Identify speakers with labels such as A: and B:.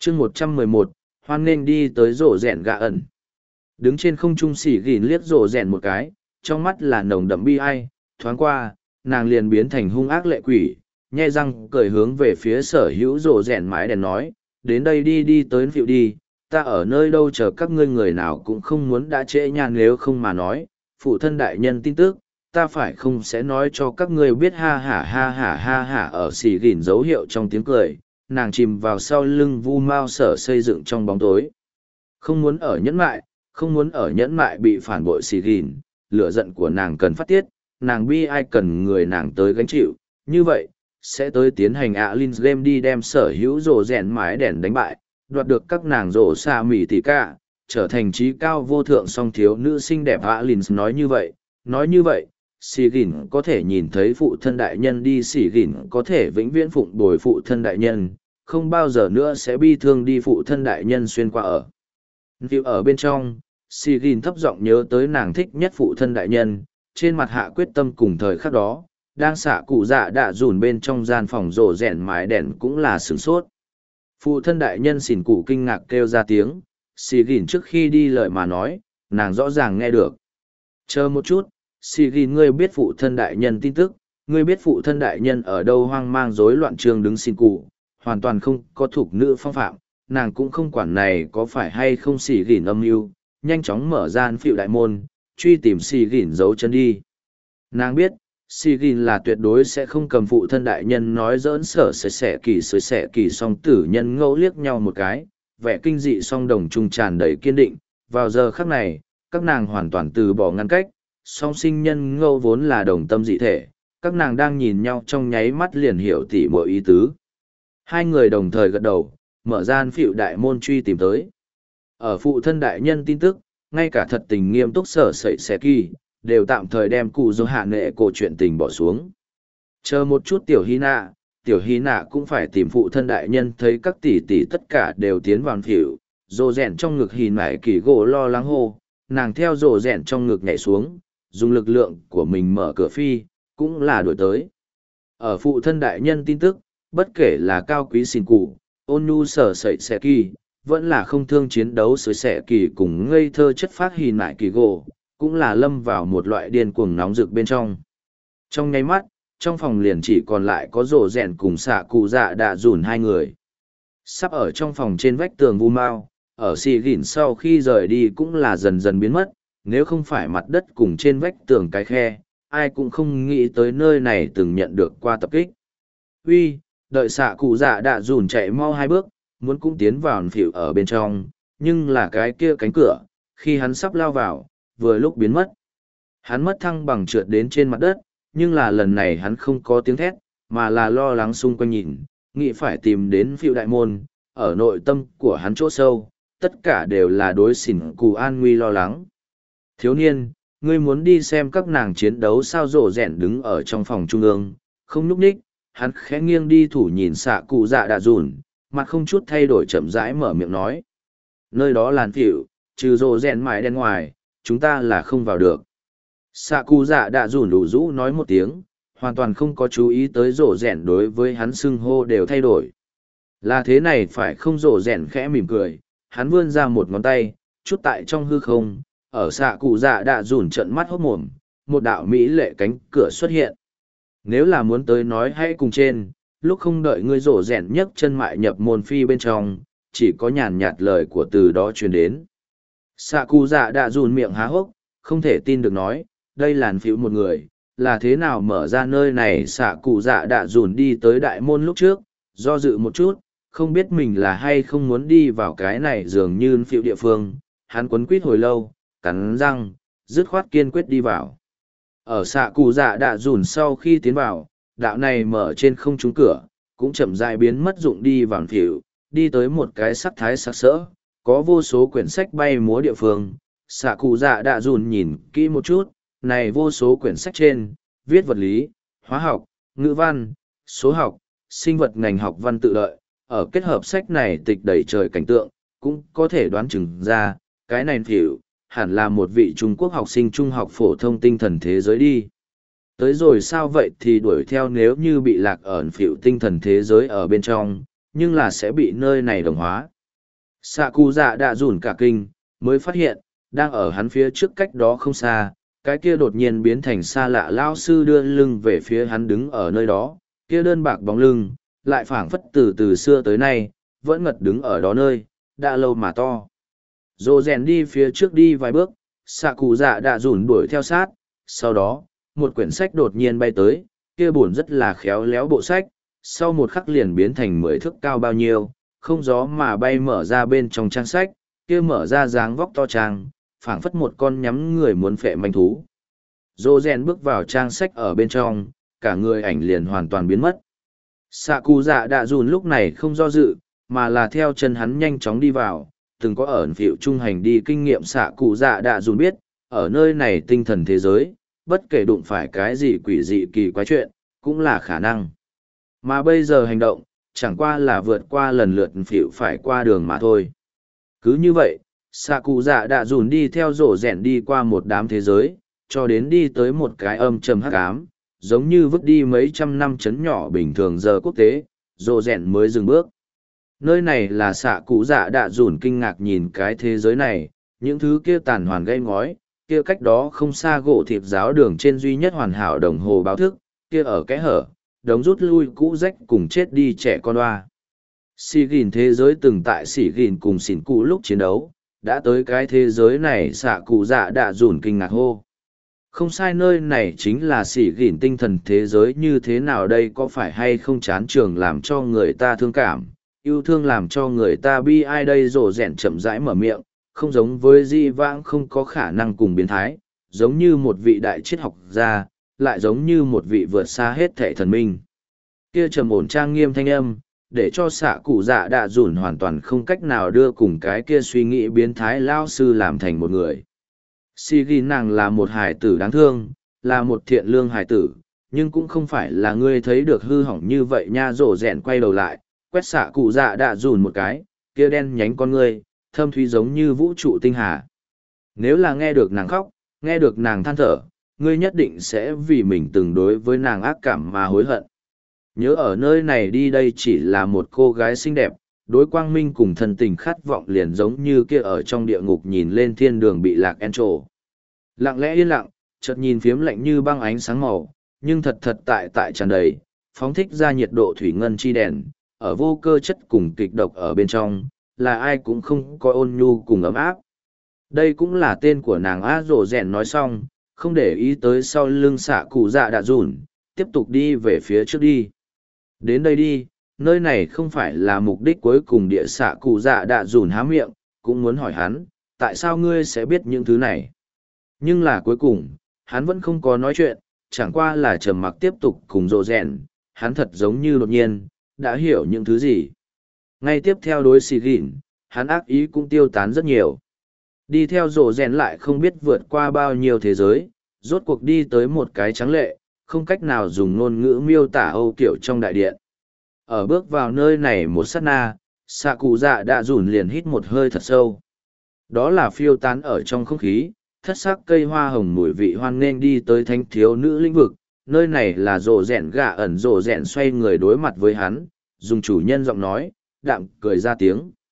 A: chương 111, hoan nghênh đi tới rổ rẻn gạ ẩn. Đứng trên không trung xỉ gìn liếc rổ rẻn một cái, trong mắt là nồng đậm bi ai, thoáng qua, nàng liền biến thành hung ác lệ quỷ, nhe răng cười hướng về phía sở hữu rổ rẻn mái đèn nói, đến đây đi tới phiệu đi, ta ở nơi đâu chờ các ngươi người nào cũng không muốn đã trễ nhàn nếu không mà nói, phụ thân đại nhân tin tức, ta phải không sẽ nói cho các ngươi biết ha hả ở xỉ gìn dấu hiệu trong tiếng cười, nàng chìm vào sau lưng vu mao sở xây dựng trong bóng tối. Không muốn ở nhẫn mại bị phản bội xỉ gìn, lửa giận của nàng cần phát tiết, nàng bi ai cần người nàng tới gánh chịu, như vậy, sẽ tới tiến hành Alins Game đi đem sở hữu rổ rèn mái đèn đánh bại, đoạt được các nàng rổ xa mỉ tỷ cả, trở thành trí cao vô thượng song thiếu nữ xinh đẹp. Alins nói như vậy, xỉ gìn có thể nhìn thấy phụ thân đại nhân đi, xỉ gìn có thể vĩnh viễn phụng bồi phụ thân đại nhân, không bao giờ nữa sẽ bi thương đi phụ thân đại nhân xuyên qua ở. Vì ở bên trong, xỉ gìn thấp giọng nhớ tới nàng thích nhất phụ thân đại nhân, trên mặt hạ quyết tâm cùng thời khắc đó, đang xạ cụ dạ đạ dùn bên trong gian phòng rổ rèn mái đèn cũng là sửng sốt. Phụ thân đại nhân xỉn cụ kinh ngạc kêu ra tiếng, xỉ gìn trước khi đi lời mà nói, nàng rõ ràng nghe được. Chờ một chút, xỉ gìn, ngươi biết phụ thân đại nhân tin tức, ngươi biết phụ thân đại nhân ở đâu? Hoang mang rối loạn trường đứng xỉn cụ, hoàn toàn không có thuộc nữ phong phạm, nàng cũng không quản này có phải hay không. Xỉ gìn âm mưu, nhanh chóng mở ra phiệu đại môn, truy tìm xỉ gìn giấu chân đi. Nàng biết, xỉ gìn là tuyệt đối sẽ không cầm phụ thân đại nhân nói giỡn. Sở sẻ kỳ song tử nhân ngẫu liếc nhau một cái, vẻ kinh dị song đồng trung tràn đầy kiên định. Vào giờ khắc này, các nàng hoàn toàn từ bỏ ngăn cách, song sinh nhân ngẫu vốn là đồng tâm dị thể, các nàng đang nhìn nhau trong nháy mắt liền hiểu tỉ mọi ý tứ. Hai người đồng thời gật đầu, mở ra phiệu đại môn truy tìm tới. Ở phụ thân đại nhân tin tức, ngay cả thật tình nghiêm túc sở sẻ kỳ đều tạm thời đem cụ dô hạ nệ cổ chuyện tình bỏ xuống. Chờ một chút, tiểu hy nạ cũng phải tìm phụ thân đại nhân. Thấy các tỷ tỷ tất cả đều tiến vào phiệu, rồ rèn trong ngực hì nải kỳ gỗ lo lắng hô, nàng theo rồ rèn trong ngực nhảy xuống, dùng lực lượng của mình mở cửa phi, cũng là đuổi tới. Ở phụ thân đại nhân tin tức, bất kể là cao quý xỉn cụ, ôn nhu sở sẻ kỳ, vẫn là không thương chiến đấu sẻ kỳ cùng ngây thơ chất phát hì nải kỳ gỗ, cũng là lâm vào một loại điên cuồng nóng rực bên trong. Trong nháy mắt, trong phòng liền chỉ còn lại có rổ rèn cùng xạ cụ dạ đạ dùn hai người. Sắp ở trong phòng trên vách tường vu mao, ở xì gỉn sau khi rời đi cũng là dần dần biến mất, nếu không phải mặt đất cùng trên vách tường cái khe, ai cũng không nghĩ tới nơi này từng nhận được qua tập kích. Uy, đợi xạ cụ dạ đạ dùn chạy mau hai bước, muốn cũng tiến vào phỉu ở bên trong, nhưng là cái kia cánh cửa, khi hắn sắp lao vào, vừa lúc biến mất. Hắn mất thăng bằng trượt đến trên mặt đất, nhưng là lần này hắn không có tiếng thét, mà là lo lắng xung quanh nhìn, nghĩ phải tìm đến phiệu đại môn. Ở nội tâm của hắn chỗ sâu, tất cả đều là đối xỉn cụ an nguy lo lắng. Thiếu niên, ngươi muốn đi xem các nàng chiến đấu sao? Rổ rèn đứng ở trong phòng trung ương, không nhúc nhích, hắn khẽ nghiêng đi thủ nhìn xạ cụ dạ đạ dùn, mặt không chút thay đổi chậm rãi mở miệng nói. Nơi đó làn phiệu, trừ rổ rèn mái đen ngoài, chúng ta là không vào được. Xạ cụ dạ đạ dùn đủ rũ nói một tiếng, hoàn toàn không có chú ý tới rổ rèn đối với hắn xưng hô đều thay đổi. Là thế này phải không? Rổ rèn khẽ mỉm cười, hắn vươn ra một ngón tay, chút tại trong hư không, ở xạ cụ dạ đạ dùn trận mắt hốt mồm, một đạo mỹ lệ cánh cửa xuất hiện. Nếu là muốn tới nói hãy cùng trên, lúc không đợi ngươi. Rổ rèn nhấc chân mại nhập môn phi bên trong, chỉ có nhàn nhạt lời của từ đó truyền đến. Xạ cụ dạ đạ dùn miệng há hốc, không thể tin được nói, đây làn phiếu một người, là thế nào mở ra nơi này? Xạ cụ dạ đạ dùn đi tới đại môn lúc trước, do dự một chút, không biết mình là hay không muốn đi vào cái này dường như phiếu địa phương. Hắn quấn quýt hồi lâu, cắn răng, dứt khoát kiên quyết đi vào. Ở xạ cụ dạ đạ dùn sau khi tiến vào, đạo này mở trên không trúng cửa, cũng chậm rãi biến mất dụng đi vào phiếu, đi tới một cái sắc thái sặc sỡ, có vô số quyển sách bay múa địa phương. Xạ cụ dạ đạ dùn nhìn kỹ một chút, này vô số quyển sách trên, viết vật lý, hóa học, ngữ văn, số học, sinh vật ngành học văn tự lợi. Ở kết hợp sách này tịch đầy trời cảnh tượng, cũng có thể đoán chừng ra, cái này phiểu, hẳn là một vị Trung Quốc học sinh trung học phổ thông tinh thần thế giới đi. Tới rồi sao vậy thì đuổi theo, nếu như bị lạc ở phiểu tinh thần thế giới ở bên trong, nhưng là sẽ bị nơi này đồng hóa. Xạ cụ dạ đã rủn cả kinh, mới phát hiện, đang ở hắn phía trước cách đó không xa, cái kia đột nhiên biến thành xa lạ lao sư đưa lưng về phía hắn đứng ở nơi đó, kia đơn bạc bóng lưng, lại phảng phất từ xưa tới nay, vẫn ngật đứng ở đó nơi, đã lâu mà to. Rồ rèn đi phía trước đi vài bước, xạ cụ dạ đã rủn đuổi theo sát, sau đó, một quyển sách đột nhiên bay tới, kia buồn rất là khéo léo bộ sách, sau một khắc liền biến thành 10 thước cao bao nhiêu, không gió mà bay mở ra bên trong trang sách, kia mở ra dáng vóc to trang, phảng phất một con nhắm người muốn phệ manh thú. Rồ rèn bước vào trang sách ở bên trong, cả người ảnh liền hoàn toàn biến mất. Xạ cụ dạ đã dùn lúc này không do dự, mà là theo chân hắn nhanh chóng đi vào, từng có ẩn phiệu trung hành đi kinh nghiệm xạ cụ dạ đã dùn biết, ở nơi này tinh thần thế giới, bất kể đụng phải cái gì quỷ dị kỳ quái chuyện, cũng là khả năng. Mà bây giờ hành động, chẳng qua là vượt qua lần lượt phiệu phải qua đường mà thôi. Cứ như vậy, xạ cụ dạ đã dùn đi theo rổ rẻn đi qua một đám thế giới, cho đến đi tới một cái âm trầm hắc ám, giống như vứt đi mấy trăm năm chấn nhỏ bình thường giờ quốc tế, rổ rẻn mới dừng bước. Nơi này là xạ cụ dạ đã dùn kinh ngạc nhìn cái thế giới này, những thứ kia tàn hoàn gây ngói, kia cách đó không xa gỗ thịt giáo đường trên duy nhất hoàn hảo đồng hồ báo thức, kia ở cái hở, đống rút lui cũ rách cùng chết đi trẻ con hoa. Xỉ gìn thế giới từng tại xỉ gìn cùng xỉn cụ lúc chiến đấu, đã tới cái thế giới này xạ cụ dạ đã dùn kinh ngạc hô. Không sai, nơi này chính là xỉ gìn tinh thần thế giới như thế nào đây, có phải hay không chán trường làm cho người ta thương cảm, yêu thương làm cho người ta bi ai đây. Rổ rẻn chậm rãi mở miệng, không giống với di vãng không có khả năng cùng biến thái, giống như một vị đại triết học gia, lại giống như một vị vượt xa hết thệ thần minh. Kia trầm ổn trang nghiêm thanh âm, để cho xạ cụ dạ đạ dùn hoàn toàn không cách nào đưa cùng cái kia suy nghĩ biến thái lao sư làm thành một người. Si ghi nàng là một hài tử đáng thương, là một thiện lương hài tử, nhưng cũng không phải là ngươi thấy được hư hỏng như vậy nha. Rổ rẻn quay đầu lại, quét xạ cụ dạ đạ dùn một cái, kia đen nhánh con ngươi, thâm thúy giống như vũ trụ tinh hà. Nếu là nghe được nàng khóc, nghe được nàng than thở, ngươi nhất định sẽ vì mình từng đối với nàng ác cảm mà hối hận. Nhớ ở nơi này đi, đây chỉ là một cô gái xinh đẹp, đối quang minh cùng thân tình khát vọng liền giống như kia ở trong địa ngục nhìn lên thiên đường bị lạc en trổ. Lặng lẽ yên lặng, chợt nhìn phiếm lạnh như băng ánh sáng màu, nhưng thật tại tràn đầy, phóng thích ra nhiệt độ thủy ngân chi đèn, ở vô cơ chất cùng kịch độc ở bên trong, là ai cũng không có ôn nhu cùng ấm áp. Đây cũng là tên của nàng á. Rổ rẻn nói xong, không để ý tới sau lưng xạ cụ dạ đã rủn, tiếp tục đi về phía trước đi. Đến đây đi, nơi này không phải là mục đích cuối cùng. Địa xạ cụ dạ đã rủn há miệng, cũng muốn hỏi hắn, tại sao ngươi sẽ biết những thứ này. Nhưng là cuối cùng, hắn vẫn không có nói chuyện, chẳng qua là trầm mặc tiếp tục cùng rổ rẻn. Hắn thật giống như đột nhiên, đã hiểu những thứ gì. Ngay tiếp theo đối xì gỉn, hắn ác ý cũng tiêu tán rất nhiều. Đi theo rổ rèn lại không biết vượt qua bao nhiêu thế giới, rốt cuộc đi tới một cái trắng lệ, không cách nào dùng ngôn ngữ miêu tả âu kiểu trong đại điện. Ở bước vào nơi này một sát na, xạ cụ dạ đã rủn liền hít một hơi thật sâu. Đó là phiêu tán ở trong không khí, thất sắc cây hoa hồng mùi vị hoan nghênh đi tới thánh thiếu nữ lĩnh vực. Nơi này là rổ rèn gạ ẩn. Rổ rèn xoay người đối mặt với hắn, dùng chủ nhân giọng nói, đạm cười ra tiếng.